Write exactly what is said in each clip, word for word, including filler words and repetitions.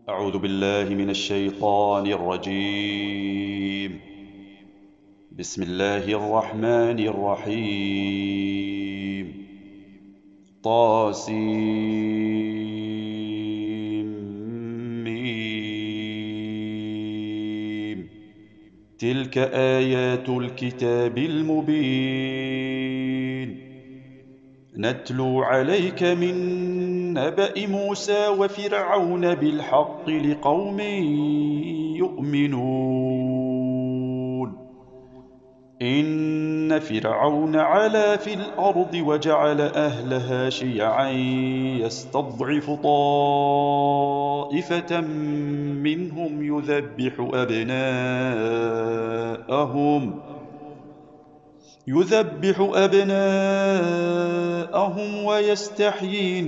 أعوذ بالله من الشيطان الرجيم. بسم الله الرحمن الرحيم. طاسيم. تلك آيات الكتاب المبين. نتلو عليك من نبأ موسى وفرعون بالحق لقوم يؤمنون. إن فرعون علا في الأرض وجعل أهلها شيعا يستضعف طائفة منهم يذبح أبناءهم يذبح أبناءهم ويستحيي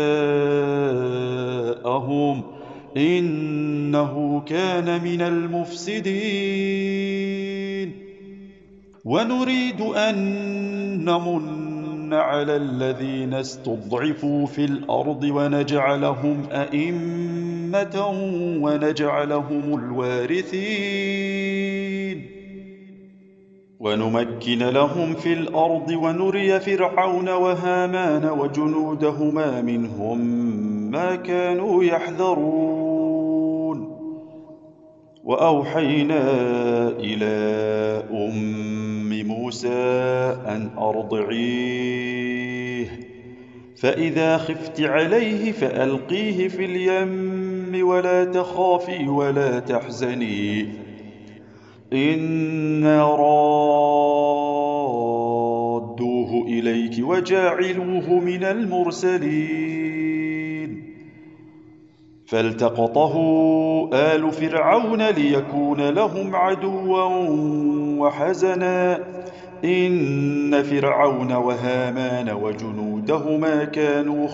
نساءهم إنه كان من المفسدين. ونريد أن نمن على الذين استضعفوا في الأرض ونجعلهم أئمة ونجعلهم الوارثين ونمكن لهم في الأرض ونري فرعون وهامان وجنودهما منهم ما كانوا يحذرون. وأوحينا إلى أم موسى أن أرضعيه فإذا خفت عليه فألقيه في اليم ولا تخافي ولا تحزني إنا رادوه إليك وجاعلوه من المرسلين. فالتقطه آل فرعون ليكون لهم عدوا وحزنا إن فرعون وهامان وجنودهما كانوا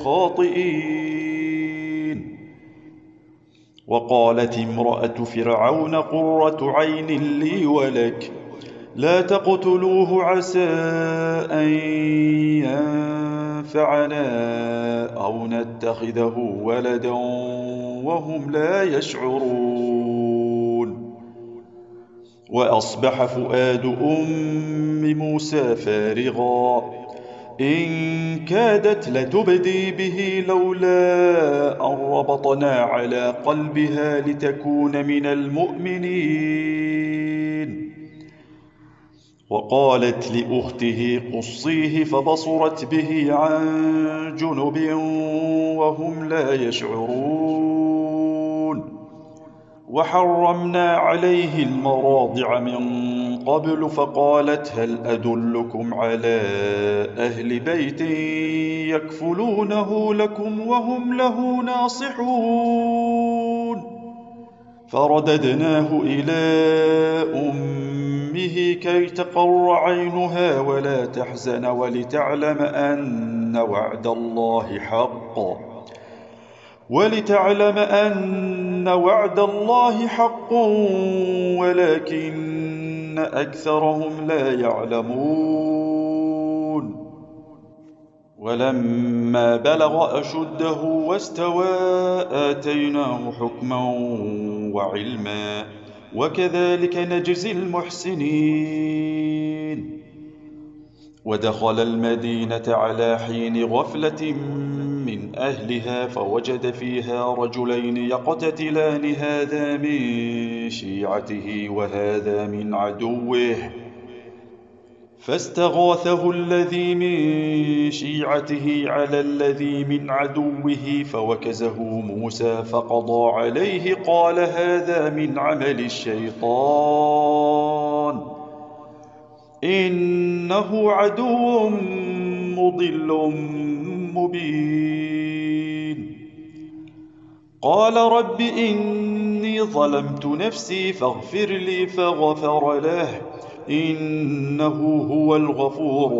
خاطئين. وقالت امرأة فرعون قرة عين لي ولك لا تقتلوه عسى أن ينفعنا أو نتخذه ولدا وهم لا يشعرون. وأصبح فؤاد أم موسى فارغا إن كادت لتبدي به لولا أن ربطنا على قلبها لتكون من المؤمنين. وقالت لأخته قصيه فبصرت به عن جنب وهم لا يشعرون. وحرمنا عليه المراضع من قبل فقالت هل أدلكم على أهل بيت يكفلونه لكم وهم له ناصحون. فرددناه إلى أمه كي تقر عينها ولا تحزن ولتعلم أن وعد الله حق ولتعلم أن وعد الله حق ولكن أكثرهم لا يعلمون. ولما بلغ أشده واستوى آتيناه حكما وعلما وكذلك نجزي المحسنين. ودخل المدينة على حين غفلة من أهلها فوجد فيها رجلين يقتتلان هذا من شيعته وهذا من عدوه فاستغاثه الذي من شيعته على الذي من عدوه فوكزه موسى فقضى عليه قال هذا من عمل الشيطان إنه عدو مضل مبين. قال رب إني ظلمت نفسي فاغفر لي فغفر له إنه هو الغفور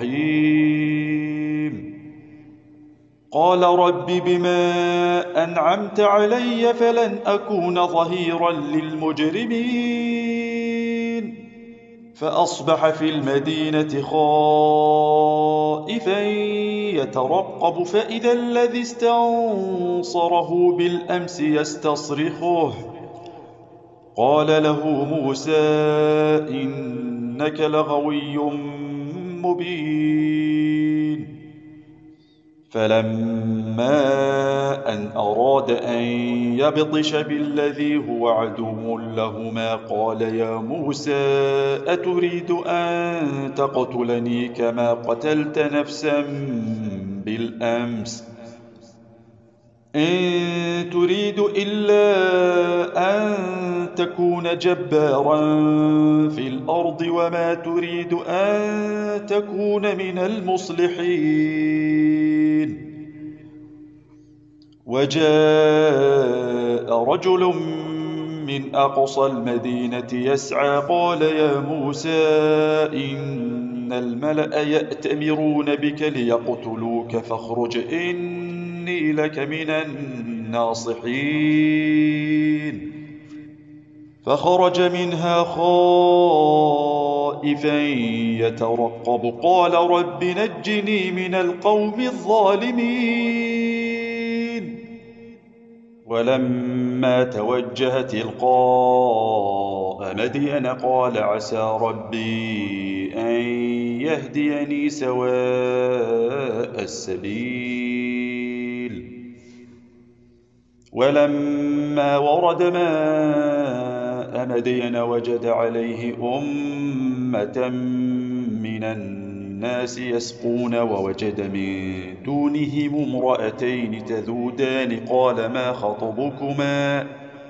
الرحيم. قال رب بما أنعمت علي فلن أكون ظهيرا للمجرمين فأصبح في المدينة خائفا يترقب فإذا الذي استنصره بالأمس يستصرخه. قال له موسى إنك لغوي مبين. فلما أن أراد أن يبطش بالذي هو عدو لهما قال يا موسى أتريد أن تقتلني كما قتلت نفسا بالأمس إن تريد إلا أن تكون جبارا في الأرض وما تريد أن تكون من المصلحين. وجاء رجل من أقصى المدينة يسعى قال يا موسى إن الملأ يأتمرون بك ليقتلوك فاخرج إني لك من الناصحين. فخرج منها خائفا يترقب قال رب نجني من القوم الظالمين. ولما توجه تلقاء مدين قال عسى ربي أن يهديني سواء السبيل. ولما ورد ماء مدين وجد عليه أمة من الناس يسقون ووجد من دونهم امرأتين تذودان قال ما خطبكما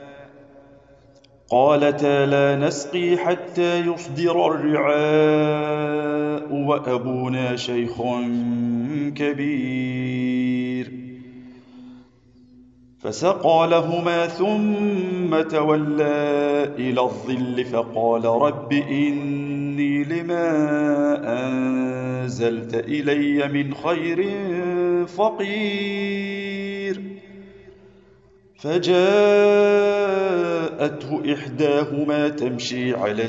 قالتا لا نسقي حتى يصدر الرعاء وأبونا شيخ كبير. فسقى لهما ثم تولى إلى الظل فقال رب إني لما أنزلت إلي من خير فقير. فجاءته إحداهما تمشي على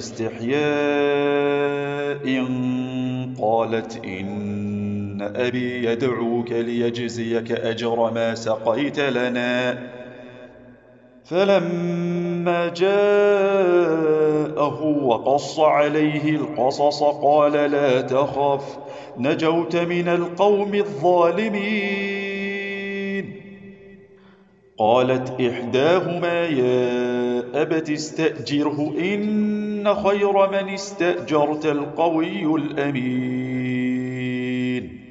استحياء قالت إن أبي يدعوك ليجزيك أجر ما سقيت لنا. فلما جاءه وقص عليه القصص قال لا تخف نجوت من القوم الظالمين. قالت إحداهما يا أبت استأجره إن خير من استأجرت القوي الأمين.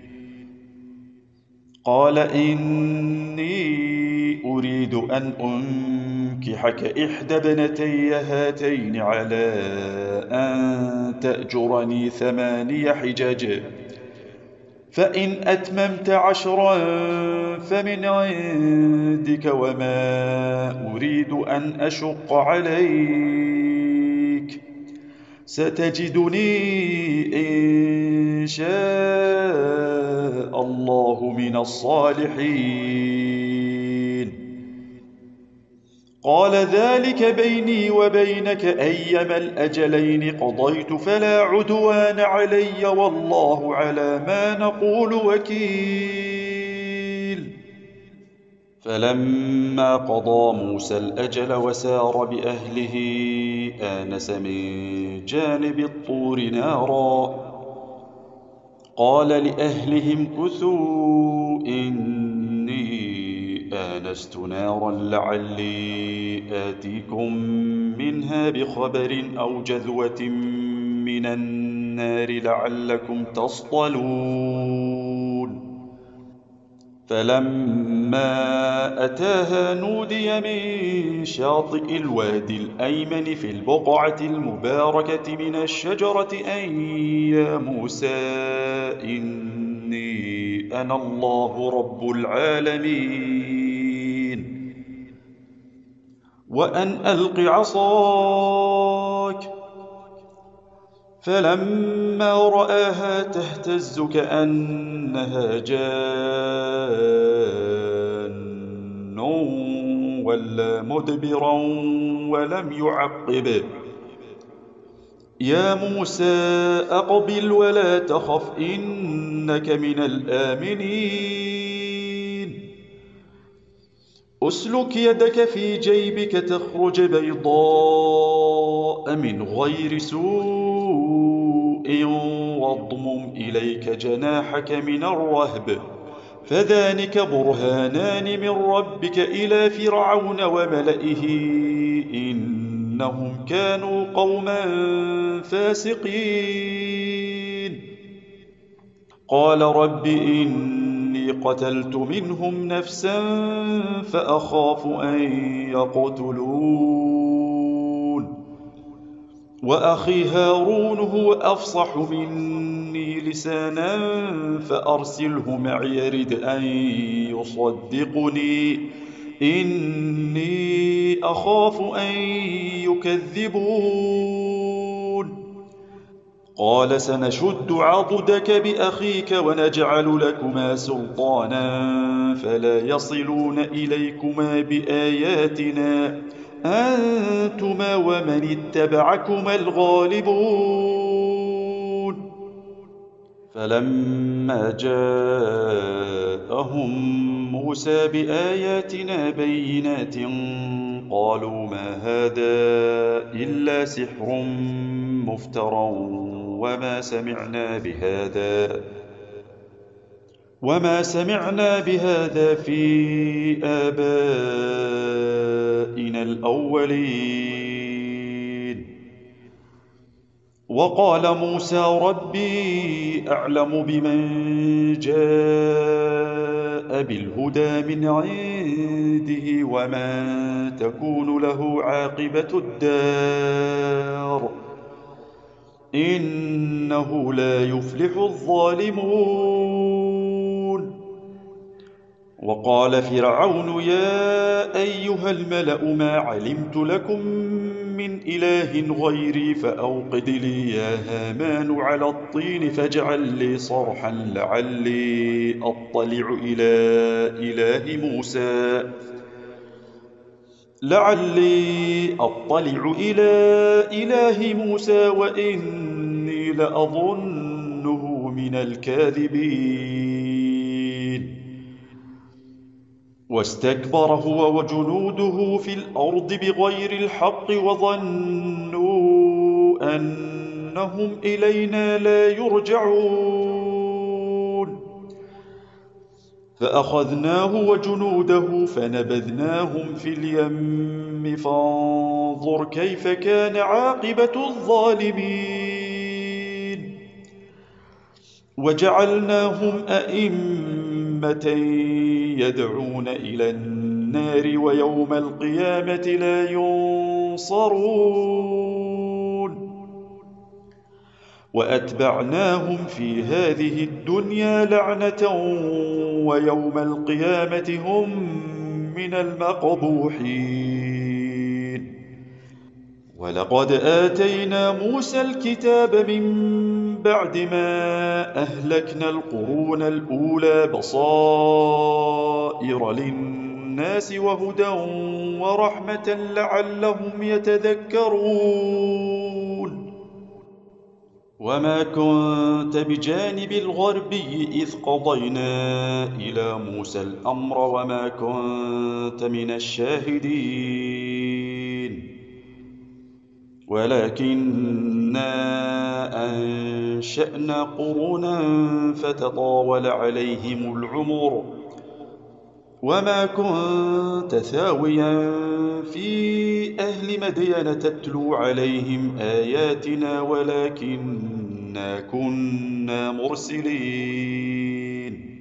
قال إني أريد أن أنكحك إحدى ابنتي هاتين على أن تأجرني ثماني حجج فإن أتممت عشرا فمن عندك وما أريد أن أشق عليك ستجدني إن شاء الله من الصالحين. قال ذلك بيني وبينك أيما الأجلين قضيت فلا عدوان علي والله على ما نقول وكيل. فلما قضى موسى الأجل وسار بأهله آنس من جانب الطور نارا قال لأهلهم كثوا إني آنست نارا لعلي آتيكم منها بخبر أو جذوة من النار لعلكم تصطلون. فلما أتاها نودي من شاطئ الوادي الأيمن في البقعة المباركة من الشجرة أن يا موسى إني أنا الله رب العالمين وأن ألق عصاك. فلما رآها تهتز كأنها جان ولا مدبرا ولم يعقب يا موسى أقبل ولا تخف إنك من الآمنين أسلك يدك في جيبك تخرج بيضاء من غير سوء واضمم إليك جناحك من الرهب فذلك برهانان من ربك إلى فرعون وملئه إنهم كانوا قوما فاسقين قال رب إني قتلت منهم نفسا فأخاف أن يقتلون وأخي هارون هو أفصح مني لسانا فأرسله معي يرد أن يصدقني إني أخاف أن يكذبون قال سنشد عضدك بأخيك ونجعل لكما سلطانا فلا يصلون إليكما بآياتنا أنتما ومن اتبعكما الغالبون فلما جاءهم موسى بآياتنا بينات قالوا ما هذا إلا سحر مفترى وما سمعنا بهذا وما سمعنا بهذا في آبائنا الأولين وقال موسى ربي أعلم بمن جاء بالهدى من عنده ومن تكون له عاقبة الدار إنه لا يفلح الظالمون وقال فرعون يا أيها الملأ ما علمت لكم من إله غيري فأوقد لي يا هامان على الطين فاجعل لي صرحا لعلي أطلع إلى إله موسى لعلي أطلع إلى إله موسى وإني لأظنه من الكاذبين واستكبر هو وجنوده في الأرض بغير الحق وظنوا أنهم إلينا لا يرجعون فأخذناه وجنوده فنبذناهم في اليم فانظر كيف كان عاقبة الظالمين وجعلناهم أئمة يدعون إلى النار ويوم القيامة لا ينصرون وأتبعناهم في هذه الدنيا لعنة ويوم القيامة هم من المقبوحين ولقد آتينا موسى الكتاب من بعد ما أهلكنا القرون الأولى بصائر للناس وهدى ورحمة لعلهم يتذكرون وما كنت بجانب الغربي إذ قضينا إلى موسى الأمر وما كنت من الشاهدين ولكننا أنشأنا قرونا فتطاول عليهم العمر وما كنت ثاويا في أهل مدين تتلو عليهم آياتنا ولكننا كنا مرسلين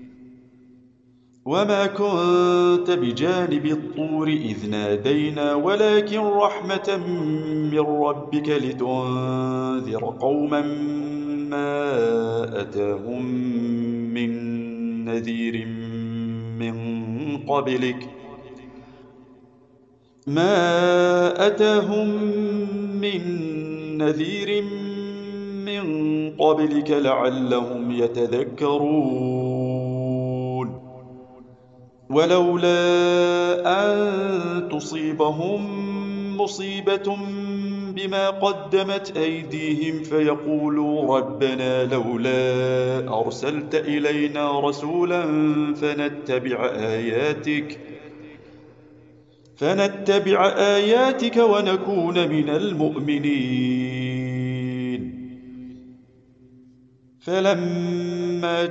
وما كنت بجانب الطور إذ نادينا ولكن رحمة من ربك لتنذر قوما ما أتاهم من نذير من قبلك ما أتاهم من نذير من قبلك لعلهم يتذكرون ولولا أن تصيبهم مصيبة بما قدمت أيديهم فيقولوا ربنا لولا أرسلت إلينا رسولا فنتبع آياتك فنتبع آياتك ونكون من المؤمنين. فلما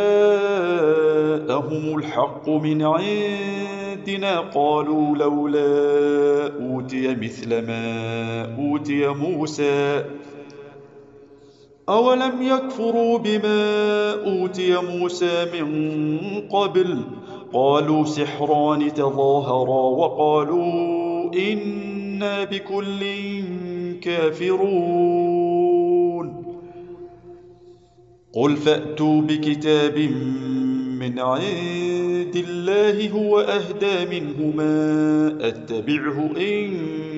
جاءهم الحق من عندنا قالوا لولا أوتي مثل ما أوتي موسى أولم يكفروا بما أوتي موسى من قبل قالوا سحران تظاهرا وقالوا إنا بكل كافرون. قل فأتوا بكتاب من عند الله هو أهدى منهما أتبعه إن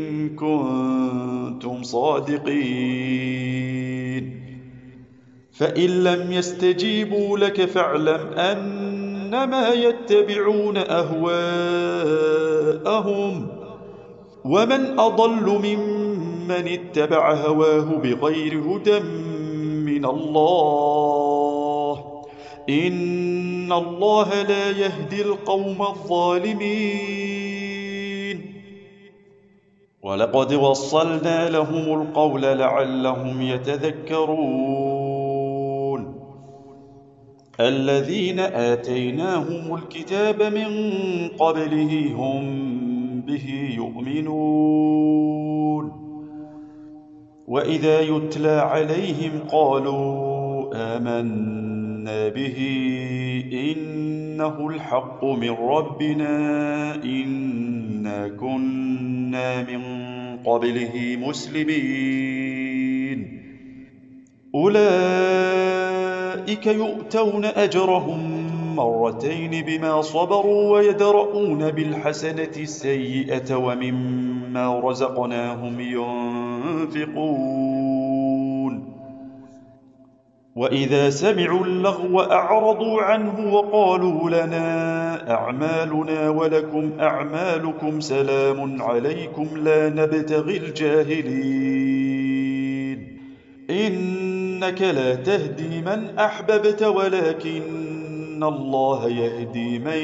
كنتم صادقين. فإن لم يستجيبوا لك فاعلم أنما يتبعون أهواءهم ومن أضل ممن اتبع هواه بغير هدى من الله إن الله لا يهدي القوم الظالمين. ولقد وصلنا لهم القول لعلهم يتذكرون. الذين آتيناهم الكتاب من قبله هم به يؤمنون وإذا يتلى عليهم قالوا آمنا به إنه الحق من ربنا إنا كنا من قبله مسلمين. أولئك يؤتون أجرهم مرتين بما صبروا ويدرؤون بالحسنة السيئة ومما رزقناهم ينفقون. وإذا سمعوا اللغو أعرضوا عنه وقالوا لنا أعمالنا ولكم أعمالكم سلام عليكم لا نبتغي الجاهلين. إنك لا تهدي من أحببت ولكن الله يهدي من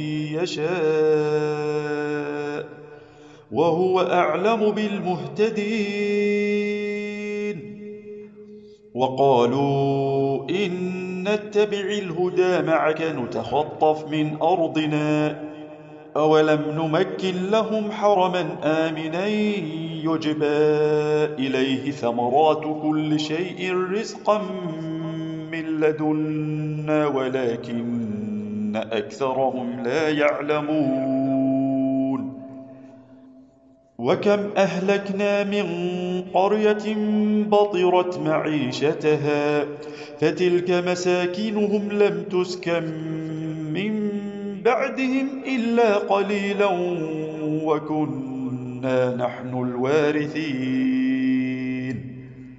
يشاء وهو أعلم بالمهتدين. وقالوا إن نتبع الهدى معك نتخطف من أرضنا أولم نمكن لهم حرما آمنا يجبى إليه ثمرات كل شيء رزقا من لدنا ولكن أكثرهم لا يعلمون. وكم أهلكنا من قرية بطرت معيشتها فتلك مساكنهم لم تسكن من بعدهم إلا قليلا وكنا نحن الوارثين.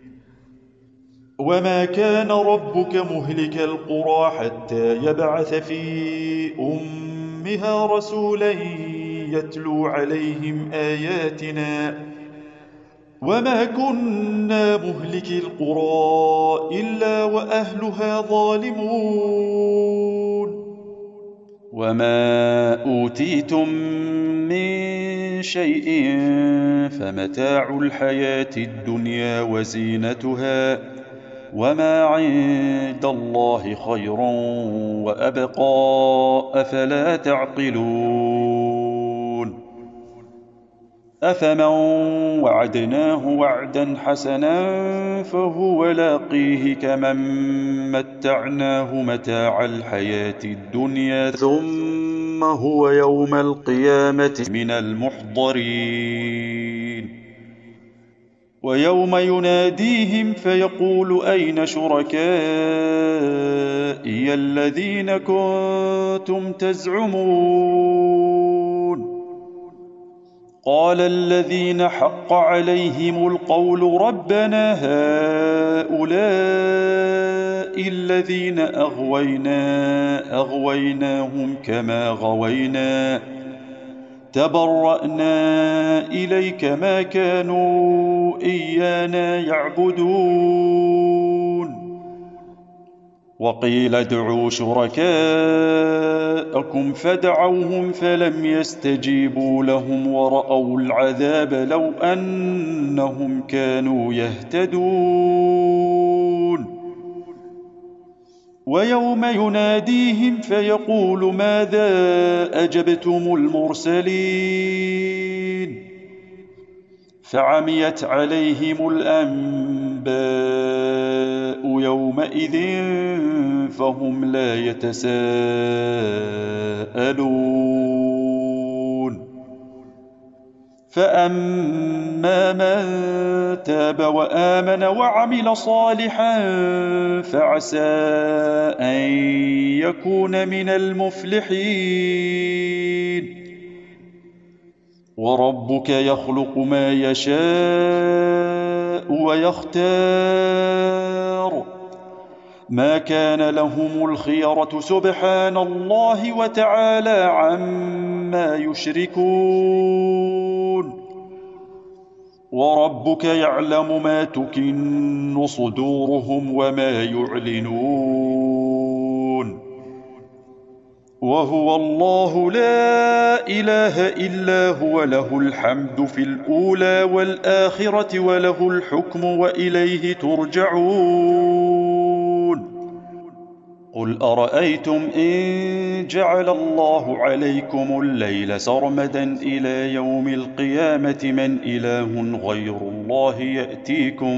وما كان ربك مهلك القرى حتى يبعث في أمها رسولا يتلو عليهم آياتنا وما كنا مهلك القرى إلا وأهلها ظالمون. وما أوتيتم من شيء فمتاع الحياة الدنيا وزينتها وما عند الله خير وأبقى أفلا تعقلون. أفمن وعدناه وعدا حسنا فهو لاقيه كمن متعناه متاع الحياة الدنيا ثم هو يوم القيامة من المحضرين. ويوم يناديهم فيقول أين شركائي الذين كنتم تزعمون قال الذين حق عليهم القول ربنا هؤلاء الذين أغوينا أغويناهم كما غوينا تبرأنا إليك ما كانوا إيانا يعبدون. وقيل ادعوا شركاءكم فدعوهم فلم يستجيبوا لهم ورأوا العذاب لو أنهم كانوا يهتدون. ويوم يناديهم فيقول ماذا أجبتم المرسلين فعميت عليهم الأنباء يومئذ فهم لا يتساءلون. فأما من تاب وآمن وعمل صالحا فعسى أن يكون من المفلحين. وربك يخلق ما يشاء ويختار ما كان لهم الخيرة سبحان الله وتعالى عما يشركون. وربك يعلم ما تكن صدورهم وما يعلنون. وهو الله لا إله إلا هو له الحمد في الأولى والآخرة وله الحكم وإليه ترجعون. قل أرأيتم إن جعل الله عليكم الليل سرمدا إلى يوم القيامة من إله غير الله يأتيكم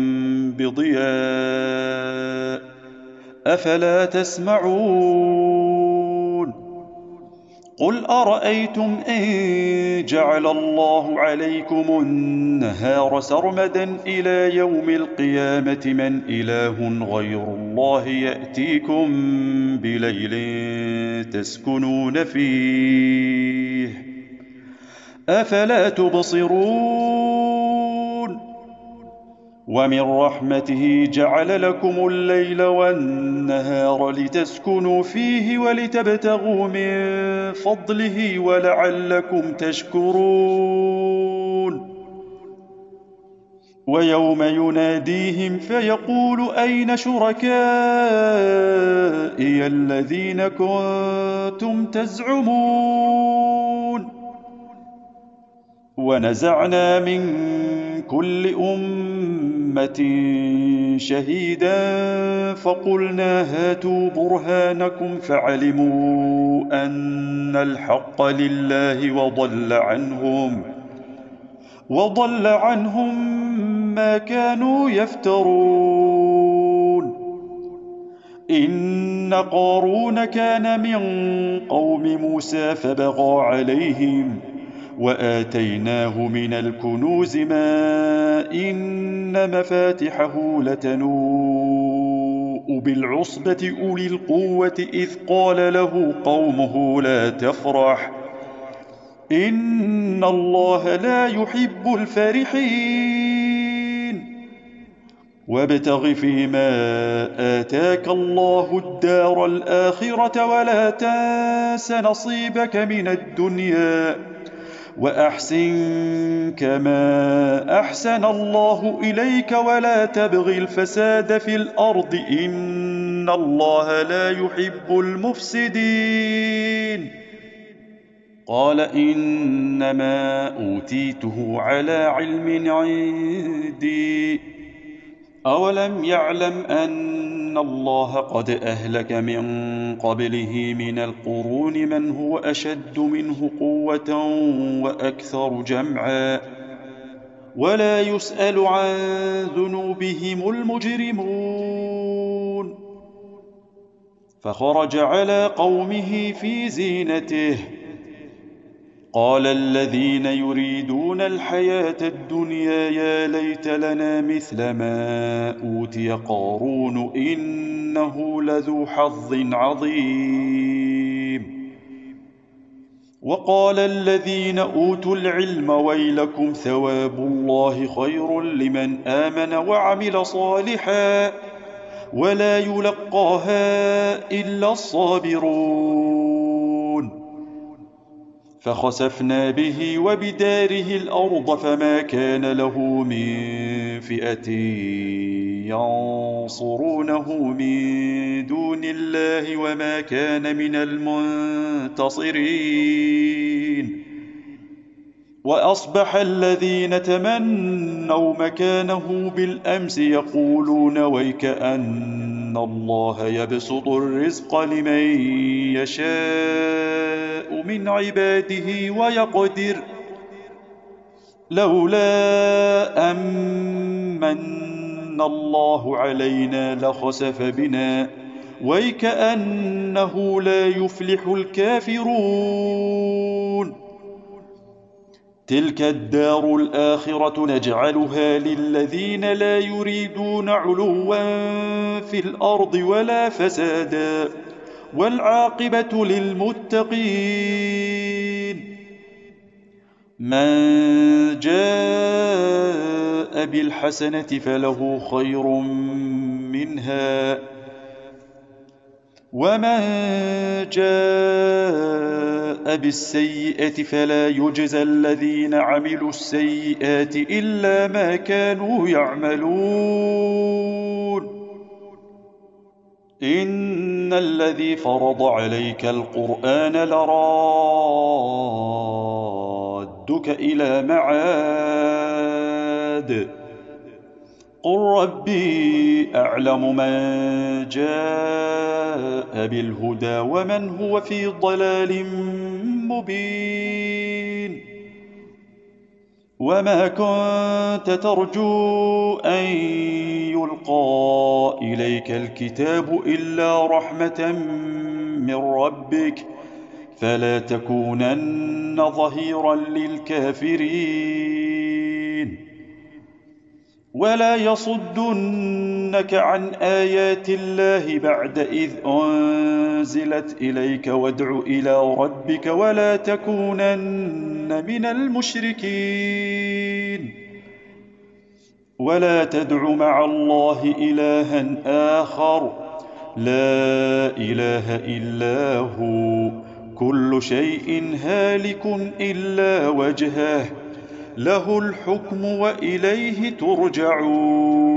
بضياء أفلا تسمعون. قل أرأيتم إن جعل الله عليكم النهار سرمدا إلى يوم القيامة من إله غير الله يأتيكم بليل تسكنون فيه أفلا تبصرون. ومن رحمته جعل لكم الليل والنهار لتسكنوا فيه ولتبتغوا من فضله ولعلكم تشكرون. ويوم يناديهم فيقول أين شركائي الذين كنتم تزعمون. ونزعنا من كل أمة شهيدا فقلنا هاتوا برهانكم فعلموا أن الحق لله وضل عنهم وضل عنهم ما كانوا يفترون. إن قارون كان من قوم موسى فبغى عليهم وآتيناه من الكنوز ما إن مفاتحه لتنوء بالعصبة أولي القوة إذ قال له قومه لا تفرح إن الله لا يحب الفرحين. وابتغ فيما آتاك الله الدار الآخرة ولا تنس نصيبك من الدنيا وأحسن كما أحسن الله إليك ولا تبغ الفساد في الأرض إن الله لا يحب المفسدين. قال إنما أوتيته على علم عندي أولم يعلم أن الله قد أهلك من قبله من القرون من هو أشد منه قوة وأكثر جمعا ولا يسأل عن ذنوبهم المجرمون. فخرج على قومه في زينته قال الذين يريدون الحياة الدنيا يا ليت لنا مثل ما أوتي قارون إنه لذو حظ عظيم. وقال الذين أوتوا العلم ويلكم ثواب الله خير لمن آمن وعمل صالحا ولا يلقاها إلا الصابرون. فخسفنا به وبداره الأرض فما كان له من فئة ينصرونه من دون الله وما كان من المنتصرين. وأصبح الذين تمنوا مكانه بالأمس يقولون ويكأن الله يبسط الرزق لمن يشاء من عباده ويقدر لولا أمن الله علينا لخسف بنا ويكأنه لا يفلح الكافرون. تلك الدار الآخرة نجعلها للذين لا يريدون علوا في الأرض ولا فسادا والعاقبة للمتقين. من جاء بالحسنة فله خير منها ومن جاء بالسيئة فلا يجزى الذين عملوا السيئات إلا ما كانوا يعملون. إن الذي فرض عليك القرآن لرادك إلى معاد قل ربي أعلم من جاء بالهدى ومن هو في ضلال مبين. وما كنت ترجو أن يلقى إليك الكتاب إلا رحمة من ربك فلا تكونن ظهيرا للكافرين. ولا يصدنك عن آيات الله بعد إذ أنزلت إليك وادع إلى ربك ولا تكونن من المشركين. ولا تدع مع الله إلها آخر لا إله إلا هو كل شيء هالك إلا وجهه له الحكم وإليه ترجعون.